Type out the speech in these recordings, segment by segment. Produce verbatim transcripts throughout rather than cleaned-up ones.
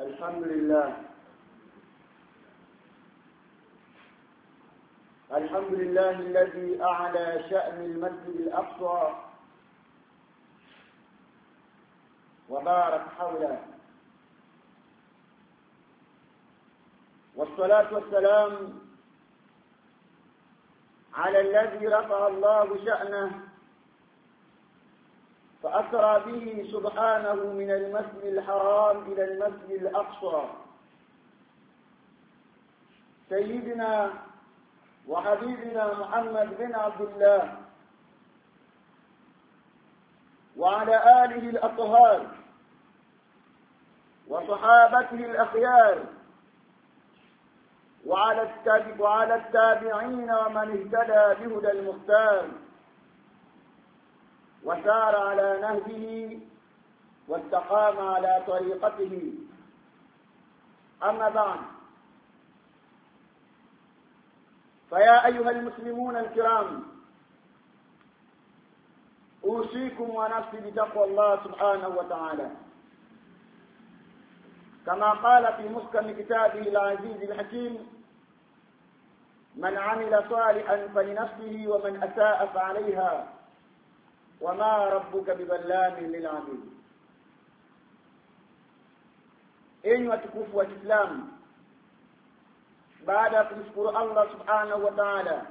الحمد لله الحمد لله الذي أعلى شأن المسجد الأقصى وبارك حوله، والصلاة والسلام على الذي رفع الله شأنه فأسرى به سبحانه من المسجد الحرام إلى المسجد الأقصى، سيدنا وحبيبنا محمد بن عبد الله وعلى آله الأطهار وصحابته الأخيار وعلى التابعين ومن اهتدى بهدى المختار وسار على نهجه واستقام على طريقته. أما بعد، فيا أيها المسلمون الكرام، أوصيكم ونفسي بتقوى الله سبحانه وتعالى، كما قال في محكم كتابه العزيز الحكيم: من عمل صالحا فلنفسه ومن أساء فعليها وما ربك بظلام للعبيد. Enyi watukufu wa Islam, baada ya kumshukuru Allah subhanahu wa ta'ala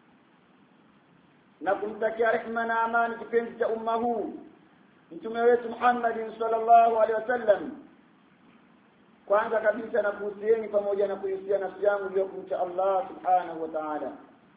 na kumtakia rehema na amani kipenzi cha umma huu mtume wetu Muhammad sallallahu alaihi wasallam, kwanza kabisa na kuhusieni pamoja na kuhusia nafsi yangu juu ya kumcha Allah subhanahu wa ta'ala,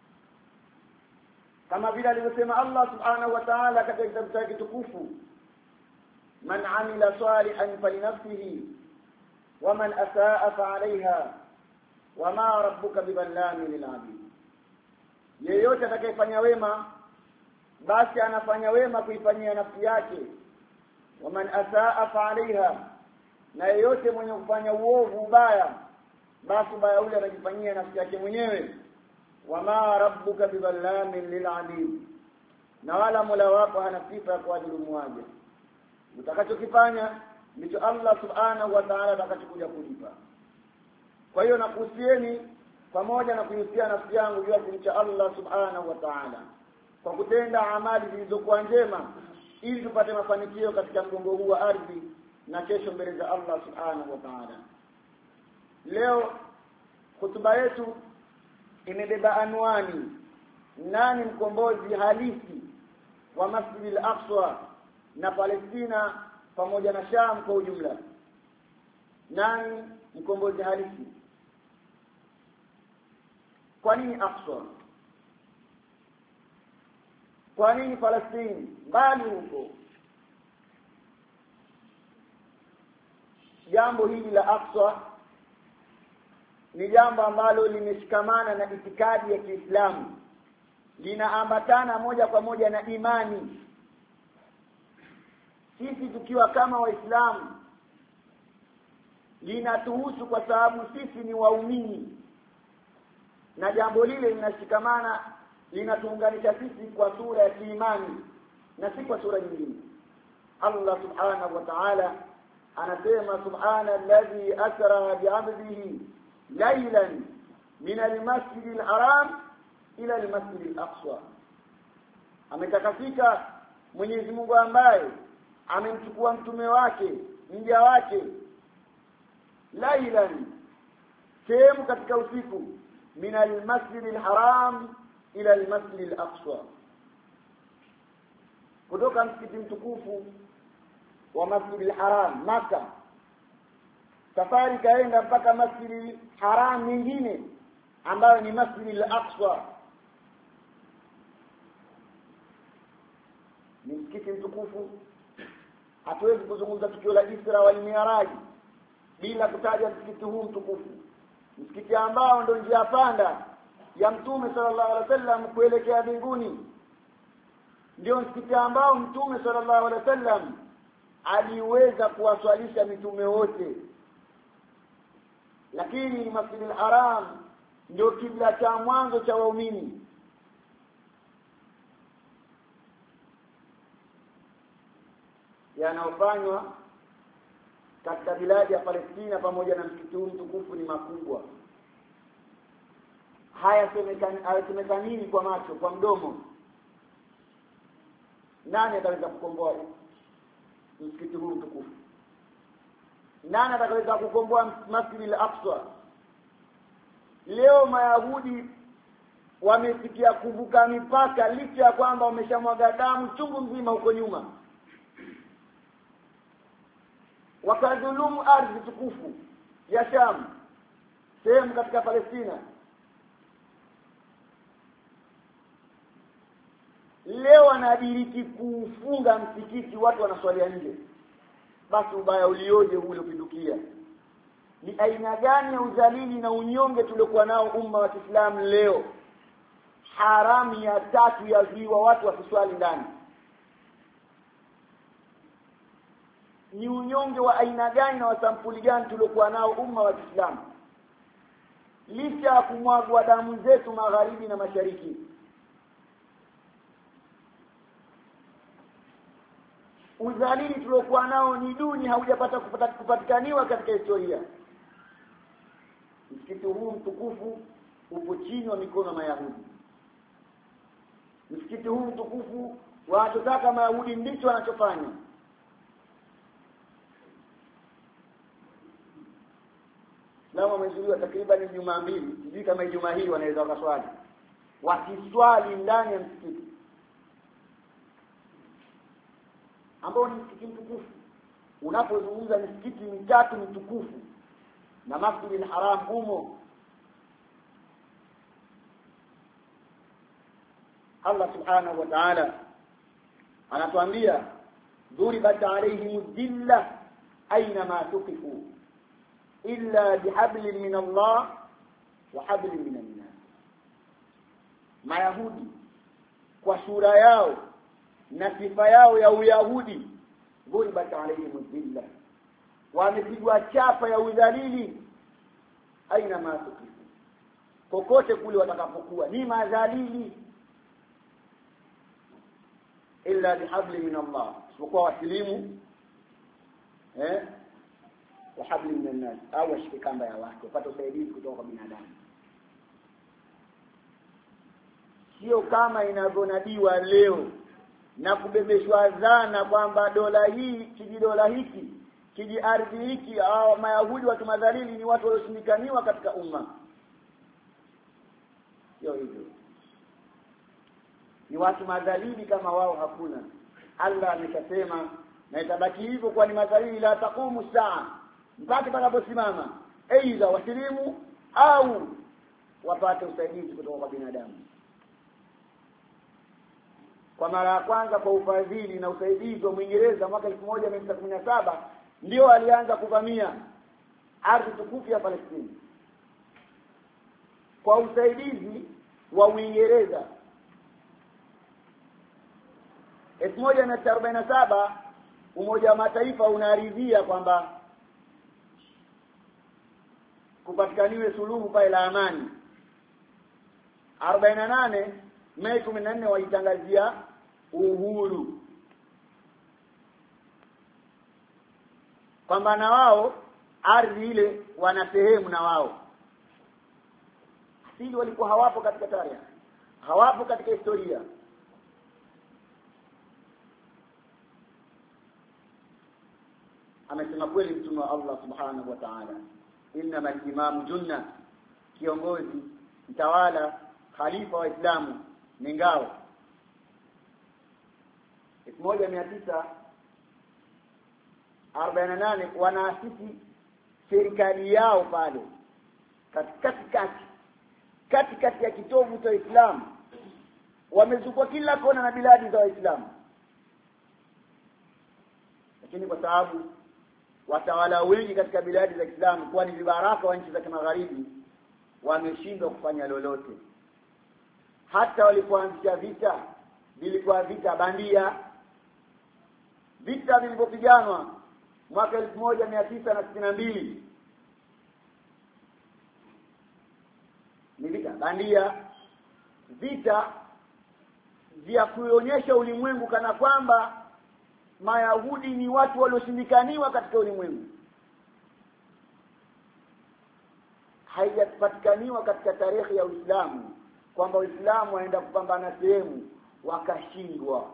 kama vile alivyosema Allah subhanahu wa ta'ala katika kitabu chake kitukufu: man amila salihan falinafsihi wa man asaa fa'alayha wama rabbuka bidhallamin lil'abid. Yeyote atakayefanya wema basi anafanya wema kuifanyia nafsi yake, wa man asaa fa'alayha, na yeyote mwenye kufanya uovu ubaya basi ubaya ule anajifanyia nafsi yake mwenyewe. Wama rabbuka bidhallamin lil'abid, na wala Mola wako hana sifa ya kuwadhulumu waja. Utakachokifanya ndicho Allah subhanahu wa ta'ala atakachokuja kulipa. Kwa hiyo nakuhusieni pamoja na kuhusia nafsi yangu juu ya kumcha Allah subhanahu wa ta'ala kwa kutenda amali zilizokuwa njema, ili tupate mafanikio katika mgongo huu wa ardhi na kesho mbele za Allah subhanahu wa ta'ala. Leo hutuba yetu imebeba anwani: nani mkombozi halisi wa Masjid al-Aqsa na Palestina pamoja na Sham kwa ujumla? Nani mkombozi halisi? Kwa nini Aqsa? Kwa nini Palestina? Bali huko jambo hili la Aqsa ni jambo ambalo limeshikamana na itikadi ya Kiislamu, linaambatana moja kwa moja na imani. Sisi tukiwa kama Waislamu linatuhusu kwa sababu sisi ni waumini, na jambo lile linashikamana, linatuunganisha sisi kwa sura ya kiimani na si kwa sura nyingine. Allah subhanahu wa ta'ala anasema: subhana alladhi asra bi'abdihi laylan min al-masjid al-haram ila al-masjid al-aqsa. Ametakasika Mwenyezi Mungu ambaye amemchukua mtume wake, mja wake, laylan, sehemu katika usiku, min al-masjid al-haram ila al-masjid al-aqsa, kutoka msikiti mtukufu wa Masjid al-Haram Makkah, safari kaenda mpaka Masjid al-Haram nyingine ambayo ni Masjid al-Aqsa. Ni msikiti mtukufu. Hatuwezi kuzungumza tukio la Isra wal Mi'raj bila kutaja msikiti huu mtukufu, msikiti ambao ndio njia panda ya Mtume sallallahu alaihi wasallam kuelekea mbinguni. Ndio msikiti ambao Mtume sallallahu alaihi wasallam aliweza kuwaswalisha mitume wote, lakini Masjid al-Haram ndio kibla cha mwanzo cha waumini. Yanayofanywa katika biladi ya Palestina pamoja na msikiti huu mtukufu ni makubwa. Haya semekani kwa macho, kwa mdomo. Nani ataweza kukomboa msikiti huu mtukufu? Nani ataweza kukomboa Masjid al-Aqsa? Leo Mayahudi wamefikia kuvuka mipaka licha ya kwamba wameshamwaga damu chungu mzima huko nyuma. Wakadhulumu ardhi tukufu ya Sham, sehemu katika Palestina. Leo wanadiriki kufunga msikiti, watu wanaswalia nje. Basi ubaya ulioje ule upindukia. Ni aina gani ya udhalili na unyonge tuliokuwa nao umma wa Kiislamu leo? Haramu ya tatu ya ziwa watu wasiswali ndani. Ni unyonge wa aina gani na wasampuli gani tuliokuwa nao umma wa Kiislamu? Licha ya kumwagwa damu zetu magharibi na mashariki. Udhalili tuliokuwa nao ni duni haujapata kupatikaniwa katika historia. Msikiti huu mtukufu upo chini wa mikono ya Mayahudi. Msikiti huu mtukufu wanachotaka Mayahudi ndicho wanachofanya. Leo wamezuiwa takriban Ijumaa mbili, sijui kama Ijumaa hii wanaweza wakaswali. Wakiswali ndani ya msikiti ambao ni msikiti mtukufu. Unapozungumza msikiti mitatu mtukufu na Masjid al-Haram humo, Allah subhanahu wa ta'ala anatuambia dhuribat alayhim dhilla aina ma tuqifu illa bihablin min Allah wa hablin min an-nas. Mayahudi kwa sura yao na sifa yao ya uyahudi, dhuribat alayhim dhilla, wamepigwa chapa ya udhalili aina ma tuqifu, kokote kule watakapokuwa ni madhalili, illa bihabli min Allah, isipokuwa wasilimu eh wa habli min an-nas, au washike kamba ya watu wapate usaidizi kutoka kwa binadamu. Sio kama inavyonadiwa leo na kubebeshwa dhana kwamba dola hii, kiji dola hiki, kiji ardhi hiki, au Mayahudi watu madhalili ni watu walioshindikaniwa katika umma. Sio hivyo. Ni watu madhalili kama wao hakuna. Allah ameshasema na itabaki hivyo kwa ni madhalili la taqumu saa, mpaka panaposimama aidha wasilimu au wapate usaidizi kutoka kwa binadamu. Kwa mara ya kwanza kwa ufadhili na usaidizi wa Mwingereza mwaka elfu moja mia tisa kumi na saba ndio alianza kuvamia ardhi tukufu ya Palestina. Kwa usaidizi wa Uingereza elfu moja mia tisa arobaini na saba Umoja wa Mataifa unaridhia kwamba kupatikaniwe suluhu pale la amani. arobaini na nane Mei kumi na nne waitangazia uhuru, kwamba na wao ardhi ile wana sehemu na wao. Asili walikuwa hawapo katika tarehe, hawapo katika historia. Amesema kweli mtume wa Allah subhanahu wa ta'ala, inna al-imamu junna, kiongozi, mtawala, khalifa wa Islamu ni ngao. elfu moja mia tisa arobaini na nane wanaasisi serikali yao pale katikati kati katikati ya kitovu cha Uislamu. Wamezunguka kila kona na biladi za Waislamu, lakini kwa sababu watawala wengi katika biladi za Kiislamu kwa ni vibaraka wa nchi za Magharibi, wameshindwa kufanya lolote. Hata walipoanzisha vita, vilikuwa vita bandia. Vita vilipopiganwa mwaka elfu moja mia tisa sitini na mbili ni vita bandia, vita vya kuonyesha ulimwengu kana kwamba Mayahudi ni watu walioshindikaniwa katika ulimwengu. haijapatikaniwa katika tarehe ya Uislamu kwamba Uislamu waenda kupambana sehemu wakashindwa,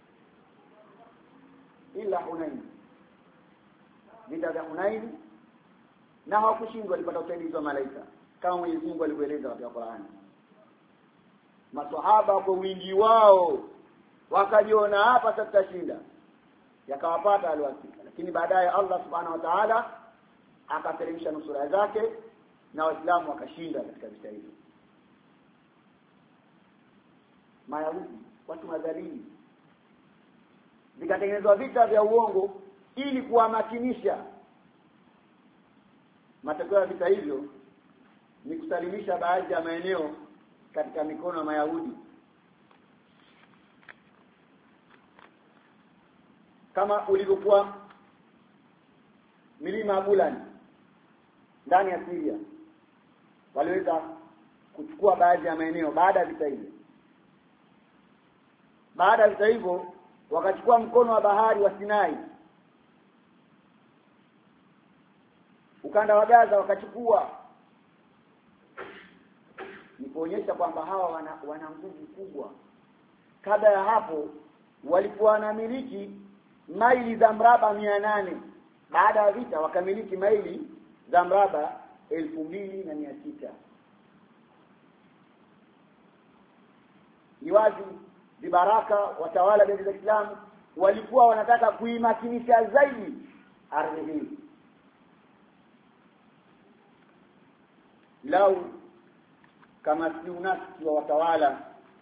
ila Hunain. Vita vya Hunain na hawakushindwa, walipata usaidizi wa malaika kama Mwenyezi Mungu alivyoeleza katika Qur'ani. Maswahaba kwa wingi wao wakajiona hapa tutashinda, yakawapata aliwafika, lakini baadaye Allah subhanahu wa ta'ala akateremsha nusura zake na Waislamu wakashinda katika vita hivyo. Mayahudi watu madhalili, vikatengenezwa vita vya uongo ili kuwamakinisha. Matokeo ya vita hivyo ni kusalimisha baadhi ya maeneo katika mikono ya Mayahudi, kama ulivyokuwa milima ya Golan ndani ya Syria. Waliweza kuchukua baadhi ya maeneo baada ya vita hivyo. Baada ya vita hivyo wakachukua mkono wa bahari wa Sinai, ukanda wa Gaza wakachukua, ni kuonyesha kwamba hawa wana, wana nguvu kubwa. Kabla ya hapo walikuwa wanamiliki maili za mraba mia nane. Baada ya vita wakamiliki maili za mraba elfu mbili na mia sita. Ni wazi vibaraka watawala wa Kiislamu walikuwa wanataka kuimakinisha zaidi ardhi hii. Lau kama si unafiki wa watawala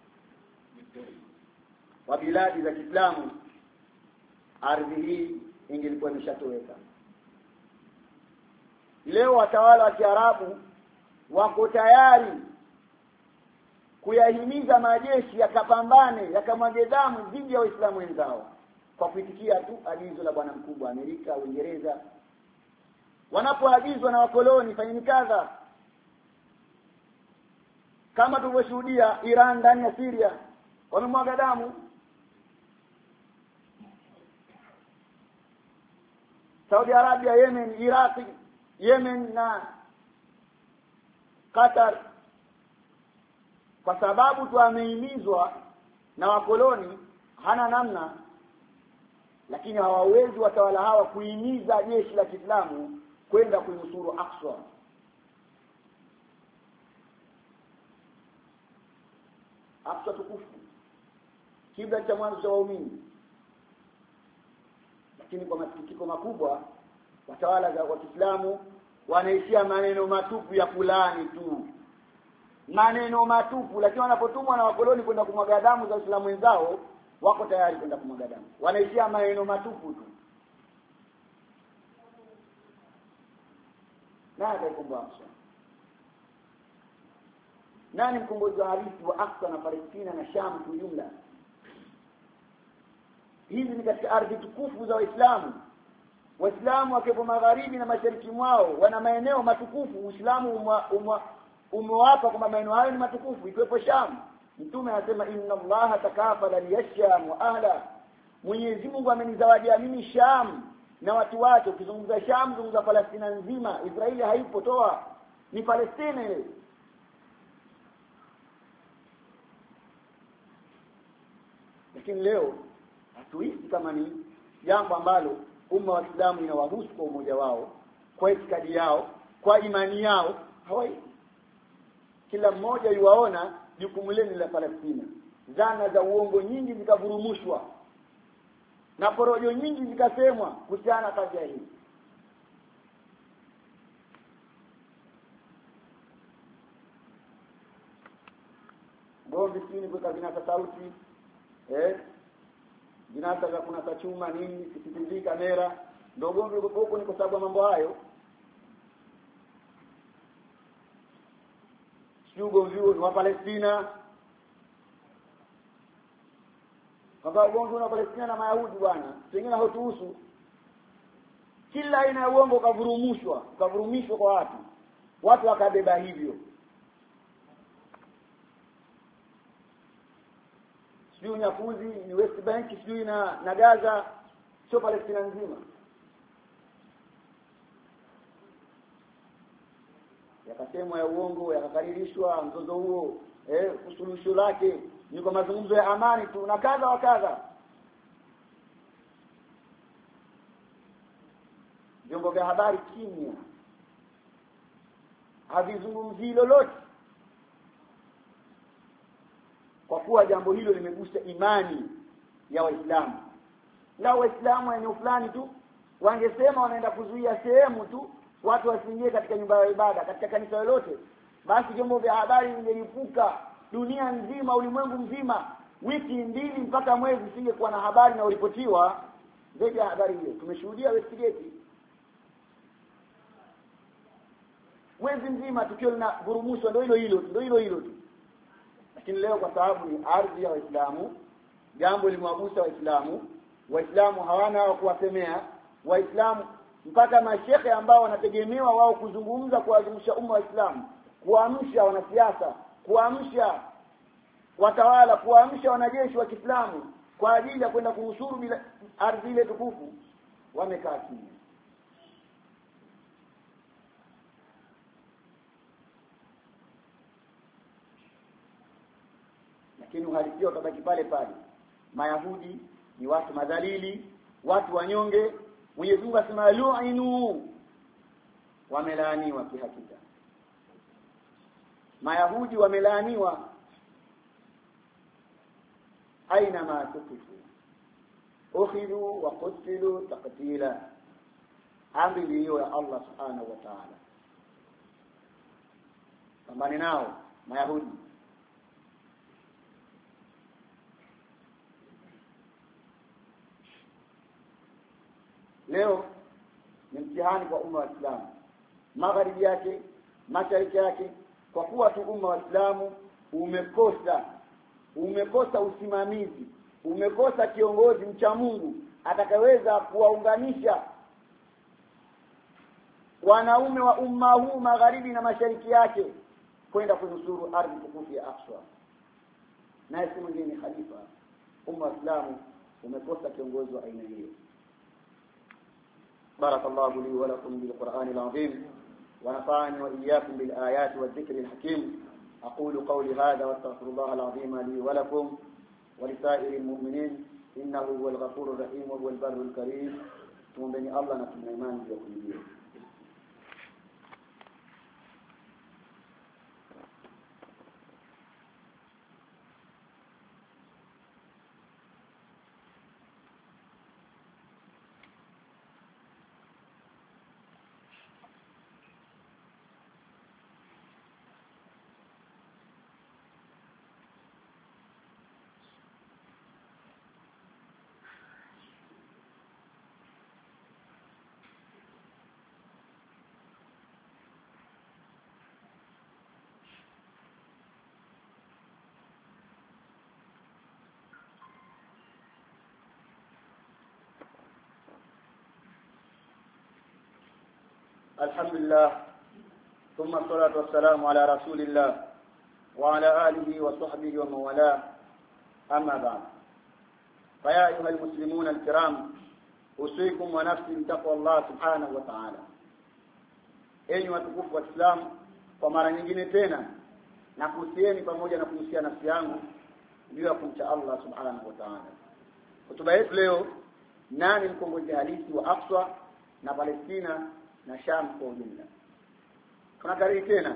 wa biladi za Kiislamu, ardhi hii ingelikuwa imeshatoweka. Leo watawala wa Kiarabu wako tayari kuyahimiza majeshi yakapambane, yakamwage damu dhidi ya Waislamu wenzao kwa kuitikia tu agizo la bwana mkubwa Amerika, Uingereza. Wanapoagizwa na wakoloni fanyeni kadha, kama tulivyoshuhudia Iran ndani ya Syria, wamemwaga damu. Saudi Arabia, Yemen, Iraq, Yemen na Qatar, kwa sababu tu amehimizwa na wakoloni, hana namna. Lakini hawawezi watawala hawa kuhimiza jeshi la Kiislamu kwenda kuinusuru Aqsa. Aqsa tukufu, kibla cha mwanzo cha waumini. Lakini kwa masikitiko makubwa watawala wa Kiislamu wanaishia maneno matupu ya fulani tu, maneno matupu. Lakini wanapotumwa na wakoloni kwenda kumwaga damu za Waislamu wenzao, wako tayari kwenda kumwaga damu, wanaishia maneno matupu tu. Nani atakumbuka Aqsa? Nani mkombozi wa halisi wa Aqsa na Palestina na Sham kwa jumla? Hizi ni katika ardhi tukufu za Waislamu. Waislamu wakiwa magharibi na mashariki mwao wana maeneo matukufu. Uislamu umewapa kwamba maeneo hayo ni matukufu, ikiwepo Sham. Mtume anasema inna Allaha takafala liyasham wa ahla, Mwenyezi Mungu amenizawadia mimi Sham na watu wake. Ukizungumza Sham zungumza Palestina nzima. Israeli haipo, toa, ni Palestina ile. Lakini leo hatuishi kama ni jambo ambalo umma wa Kiislamu inawahusu kwa umoja wao, kwa itikadi yao, kwa imani yao. Hawai, kila mmoja yuwaona jukumu lake la Palestina. Zana za uongo nyingi zikavurumushwa na porojo nyingi zikasemwa kuhusiana na kazi hii. Gombi sini kwa vinasa sauti, eh vinasa za kuna tachuma nini, C C T V kamera, ndio gombi huko ni kwa sababu mambo hayo. Sio gombi wa Palestina. Kwa gombi wa Palestina na Mayahudi bwana, wengine hautuhusu. Kila aina ya uongo kavurumushwa, kavurumishwa kwa watu. Watu wakabeba hivyo. Sio nyakuzi ni West Bank, sio na na Gaza, sio Palestina nzima. yakasemwa ya uongo, yakakaririshwa mzozo huo, eh usuluhisho lake ni kwa mazungumzo ya amani tu na kadha wa kadha. Vyombo vya habari kimya, havizungumzii lolote, kwa kuwa jambo hilo limegusa imani ya Waislamu. Na Waislamu eneo fulani tu wangesema wanaenda kuzuia sehemu tu watu wasiingie katika nyumba ya ibada, katika kanisa lolote, basi vyombo vya habari vingelipuka dunia nzima, ulimwengu mzima, wiki mbili mpaka mwezi singekuwa na habari na uripotiwa zaidi ya habari hiyo. Tumeshuhudia Westgate mwezi mzima tukio lina gurumushwa, ndio hilo hilo ndio hilo hilo tu. Lakini leo kwa sababu ni ardhi ya Waislamu, jambo limewagusa Waislamu, Waislamu hawana wa kuwasemea Waislamu, mpaka mashehe ambao wanategemewa wao kuzungumza kuadhimisha umma wa Uislamu, kuamsha wanasiasa, kuamsha watawala, kuamsha wanajeshi wa Kiislamu kwa ajili ya kwenda kunusuru bila ardhi ile tukufu, wamekaa kimya. Lakini uhalisia utabaki pale pale. Mayahudi ni watu madhalili, watu wanyonge. Mwenyezi Mungu asema lu'inu, wamelaaniwa kihakika. Mayahudi wamelaaniwa aina ma tukifu, ukhidhu wa qutilu taqtila. Amri hiyo ya Allah subhanahu wa ta'ala. Pambane nao Mayahudi. Leo ni mtihani kwa umma wa Uislamu, magharibi yake, mashariki yake, kwa kuwa tu umma wa Uislamu umekosa umekosa usimamizi, umekosa kiongozi mcha Mungu atakayeweza kuwaunganisha wanaume wa umma huu magharibi na mashariki yake kwenda kunusuru ardhi tukufu ya Aqsa. Na si mwingine khalifa. Umma wa Uislamu umekosa kiongozi wa aina hiyo. بارك الله لي ولكم بالقرآن العظيم ونفعني وإياكم بالآيات والذكر الحكيم. أقول قولي هذا واستغفر الله العظيم لي ولكم ولسائر المؤمنين إنه هو الغفور الرحيم وهو البر الكريم. ثم بني الله نتمنى إيمان بيكم. الحمد لله ثم الصلاة والسلام على رسول الله وعلى آله وصحبه ومن والاه. أما بعد، فيا أيها المسلمون الكرام، أوصيكم ونفسي بتقوى الله سبحانه وتعالى. Enyi watukufu wa Islam, kwa mara nyingine tena nakuhusieni pamoja na kuhusia nafsi yangu juu ya kumcha Allah subhanahu wa ta'ala. Hotuba yetu leo, nani mkombozi halisi wa Aqsa na Palestina na Sham kwa ujumla. Tunakariri tena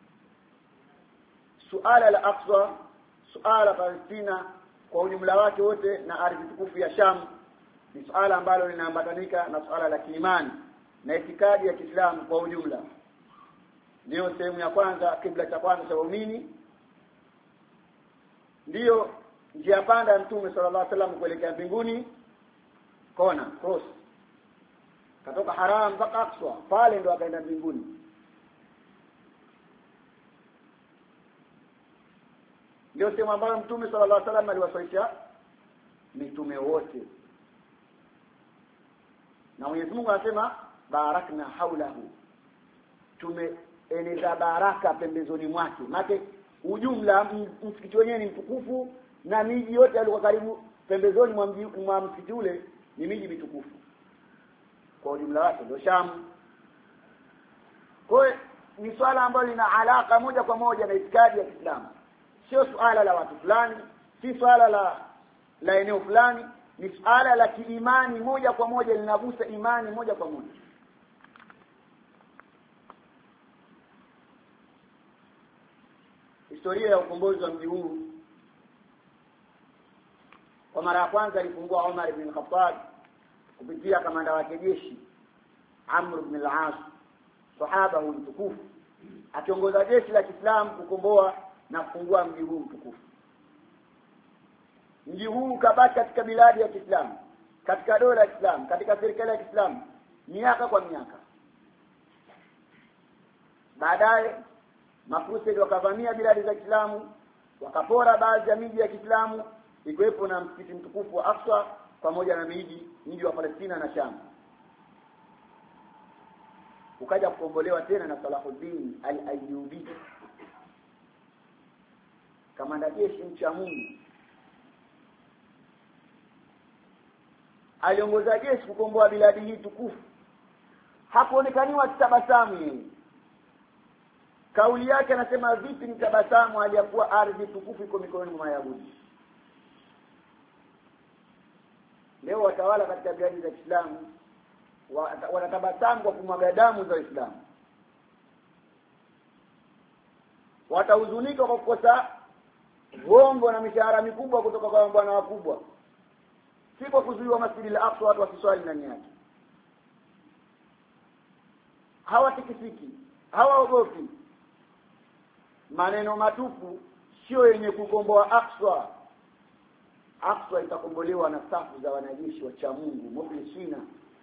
suala la Aqsa, suala la Palestina kwa ujumla wake wote na ardhi tukufu ya Sham ni suala ambalo linaambatanika na suala la kiimani na itikadi ya Kiislamu kwa ujumla. Ndio sehemu ya kwanza, kibla cha kwanza cha waumini, ndio njia panda ya Mtume sallallahu alaihi wasallam kuelekea mbinguni, kona cross katoka Haram mpaka Aqsa, pale ndo akaenda mbinguni. Ndio sehemu ambayo Mtume sallallahu alaihi wasallam aliwasaisha mitume wote. Na Mwenyezi Mungu anasema barakna haulahu, tumeeneza baraka pembezoni mwake. Maana ujumla msikiti wenyewe ni mtukufu na miji yote ilikuwa karibu pembezoni mwa mwa msikiti ule ni miji mitukufu kwa ujumla wake, ndio Sham. Kwa ni swala ambalo lina alaka moja kwa moja na itikadi ya Kiislamu. Sio swala la watu fulani, si swala la la eneo fulani, ni swala la kiimani moja kwa moja, linagusa imani moja kwa moja. Historia ya ukombozi wa mji huu, kwa mara ya kwanza alifungua Umar ibn Khattab kupitia kamanda wa jeshi Amr ibn al-As, sahaba huyu mtukufu, akiongoza jeshi la Kiislamu kukomboa na kufungua mji huu mtukufu. Mji huu kabaki katika biladi ya Kiislamu, katika dola ya Kiislamu, katika serikali ya Kiislamu miaka kwa miaka. Baadaye Makrusedi wakavamia biladi za Kiislamu, wakapora baadhi ya miji ya Kiislamu, ikiwepo na msikiti mtukufu wa Aqsa pamoja na miji miji wa Palestina na Sham. Ukaja kukombolewa tena na Salahuddin al-Ayyubi, kamanda jeshi mcha Mungu. Aliongoza jeshi kukomboa biladi hii tukufu. Hakuonekaniwa tabasamu yeye. Kauli yake anasema vipi nitabasamu aliyakuwa ardhi tukufu iko mikononi mwa Wayahudi. Leo watawala katika biladi za Kiislamu wanatabasamu kwa kumwaga damu za Uislamu. Watahuzunika kwa kukosa hongo na mishahara mikubwa kutoka kwa bwana wakubwa, si kwa kuzuiwa Masjid al-Aqsa watu wasiswali ndani yake. Hawatikisiki, hawaogopi. Maneno matupu sio yenye kukomboa Aqsa. Aqsa itakombolewa na safu za wanajeshi wa cha Mungu mukhlisina.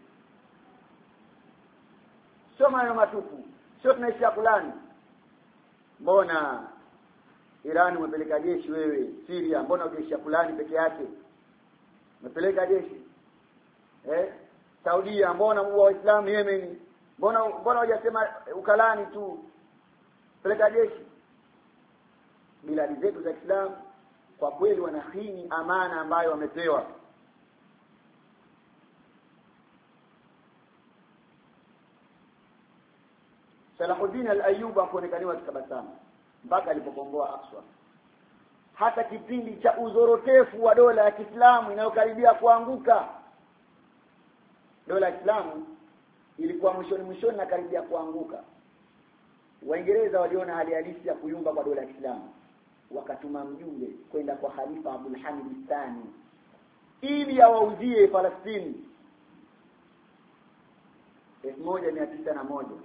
Sio maneno matupu, sio tunaisha kulani. Mbona Iran umepeleka jeshi wewe? Syria mbona ujeshi kulani peke yake? Umepeleka jeshi. Eh? Saudia mbona muua Waislamu Yemen? Mbona mbona hujasema ukalani tu? Peleka jeshi. Biladi zetu za Kiislamu kwa kweli wanahini amana ambayo wamepewa. Salahuddin al-Ayyubi akaonekaniwa tabasamu mpaka alipokomboa Aqsa. Hata kipindi cha uzorotefu wa dola ya Kiislamu inayokaribia kuanguka, dola ya Kiislamu ilikuwa mwishoni mwishoni na karibia kuanguka, Waingereza waliona hali halisi ya kuyumba kwa dola ya Kiislamu, wakatuma mjumbe kwenda kwa Khalifa Abdul Hamid Thani ili awauzie Palestina. elfu moja mia tisa na moja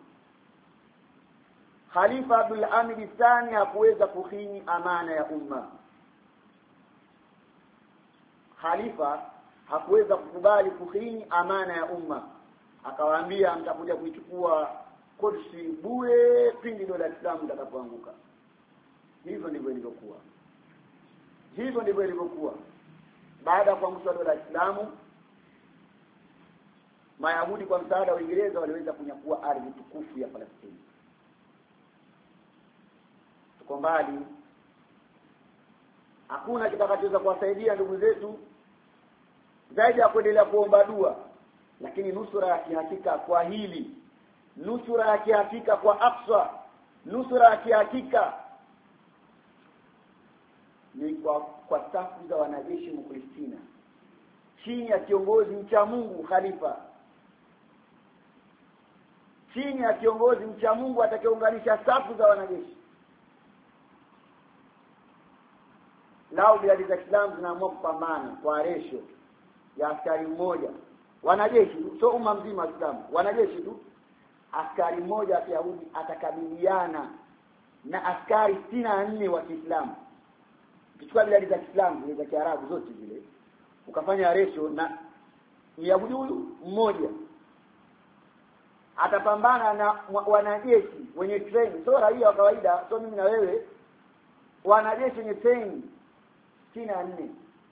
Khalifa Abdul Hamid Thani hakuweza kuhini amana ya umma. Khalifa hakuweza kukubali kuhini amana ya umma. Akawaambia mtakuja kuichukua Quds bure pindi dola ya Islam itakapoanguka. Hivyo ndivyo ilivyokuwa. Hivyo ndivyo ilivyokuwa. Baada ya kuanguka dola ya Islam, Mayahudi kwa msaada wa Uingereza waliweza kunyakua ardhi tukufu ya Palestina. Tuko mbali. Hakuna kitakachoweza kuwasaidia ndugu zetu zaidi ya kuendelea kuomba dua, lakini nusura ya kihakika kwa hili, nusura ya kihakika kwa Aqsa, nusura ya kihakika ni kwa kwa safu za wanajeshi Mukristina chini ya kiongozi mcha Mungu Khalifa, chini ya kiongozi mcha Mungu atakayeunganisha safu za wanajeshi. Lao biladi za Islam zinaamua kupambana kwa resho ya askari mmoja, wanajeshi tu, sio umma mzima wa Islam, wanajeshi tu. Askari mmoja wa Kiyahudi atakabiliana na askari sitini na nne wa Kiislamu. Kichukua biladi za Kiislamu zile za Kiarabu zote zile, ukafanya resho na Myahudi huyu mmoja atapambana na wanajeshi wenye training, sio raia wa kawaida, sio mimi na wewe, wanajeshi wenye training sitini na nne.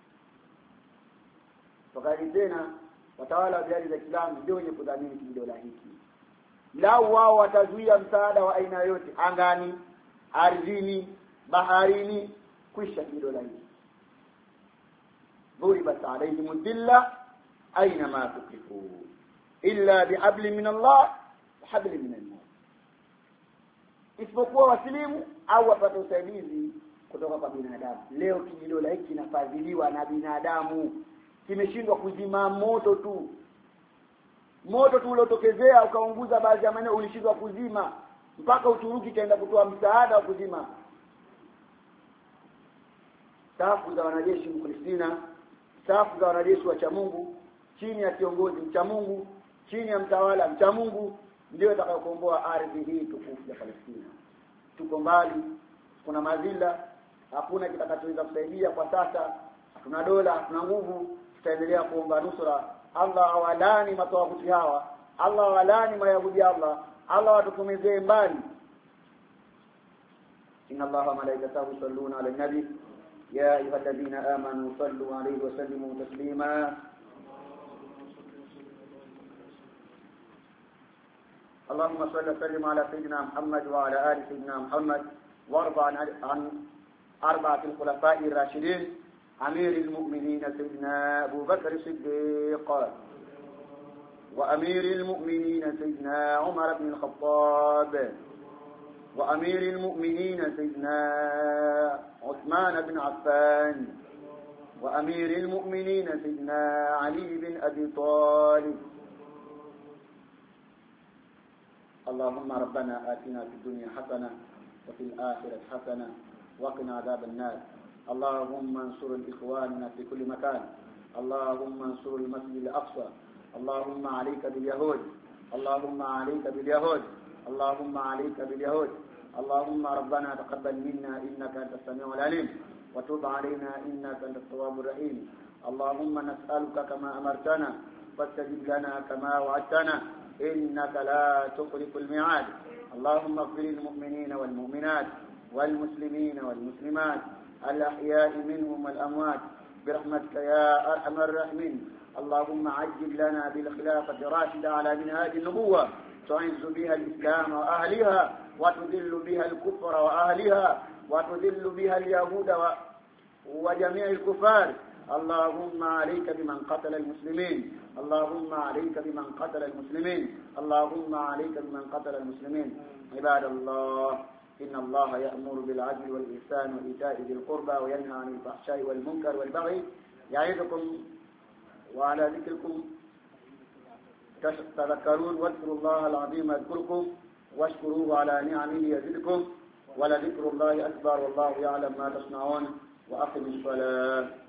Wakati tena watawala wa biladi za Kiislamu ndio wenye kudhamini dola hiki. Lao wao watazuia msaada wa aina yote, angani, ardhini, baharini, kwisha dola hii. Dhuribat alayhim ad-dilla aina ma tuqifu illa bihablin min Allah wa hablin min an-nas. isipokuwa wasilimu au wapate usaidizi kutoka kwa binadamu. Leo kijidola hiki kinafadhiliwa na binadamu, kimeshindwa kuzima moto tu. Moto tu uliotokezea ukaunguza baadhi ya maeneo ulishindwa kuzima, mpaka Uturuki kaenda kutoa msaada wa kuzima. Safu za wanajeshi Palestina, safu za wanajeshi wa cha Mungu chini ya kiongozi mcha Mungu, chini ya mtawala mcha Mungu, ndio atakayokomboa ardhi hii tukufu ya Palestina. Tuko mbali, kuna madhila, hakuna kitakachoweza kusaidia kwa sasa, hatuna dola, hatuna nguvu, tutaendelea kuomba nusura. Allah awalani matawaguti hawa, Allah awalani mayahudi, Allah Allah watukumezee mbali. inna Allaha malaikatahu yusalluna ala nabi ya ayyuhalladhina amanu sallu alayhi wa sallimu taslima. اللهم صل وسلم على سيدنا محمد وعلى آل سيدنا محمد، وارض عن عن أربعة الخلفاء الراشدين أمير المؤمنين سيدنا أبو بكر الصديق، وأمير المؤمنين سيدنا عمر بن الخطاب، وأمير المؤمنين سيدنا عثمان بن عفان، وأمير المؤمنين سيدنا علي بن أبي طالب. اللهم ربنا آتنا في الدنيا حسنة وفي الآخرة حسنة وقنا عذاب النار. اللهم انصر الإخواننا في كل مكان، اللهم انصر المسجد الأقصى، اللهم عليك باليهود، اللهم عليك باليهود، اللهم عليك باليهود. اللهم ربنا تقبل منا إنك أنت السميع العليم، وتب علينا إنك أنت التواب الرحيم. اللهم نسألك كما أمرتنا فاستجب لنا كما وعدتنا إنك لا تخلف الميعاد. اللهم اغفر للمؤمنين والمؤمنات والمسلمين والمسلمات الأحياء منهم والأموات برحمتك يا أرحم الراحمين. اللهم عجل لنا بالخلافة راشدة على منهاج النبوة تعز بها الإسلام وأهلها، وتذل بها الكفر وأهلها، وتذل بها اليهود وجميع الكفار. اللهم عليك بمن قتل المسلمين، اللهم عليك بمن قتل المسلمين، اللهم عليك بمن قتل المسلمين. عباد الله، إن الله يأمر بالعدل والإحسان وإيتاء ذي القربى وينهى عن الفحشاء والمنكر والبغي يعظكم وعلى ذكركم تذكرون. واذكروا الله العظيم يذكركم واشكروه على نعمه يزدكم ولذكر الله أكبر والله يعلم ما تصنعون. وأقم الصلاة.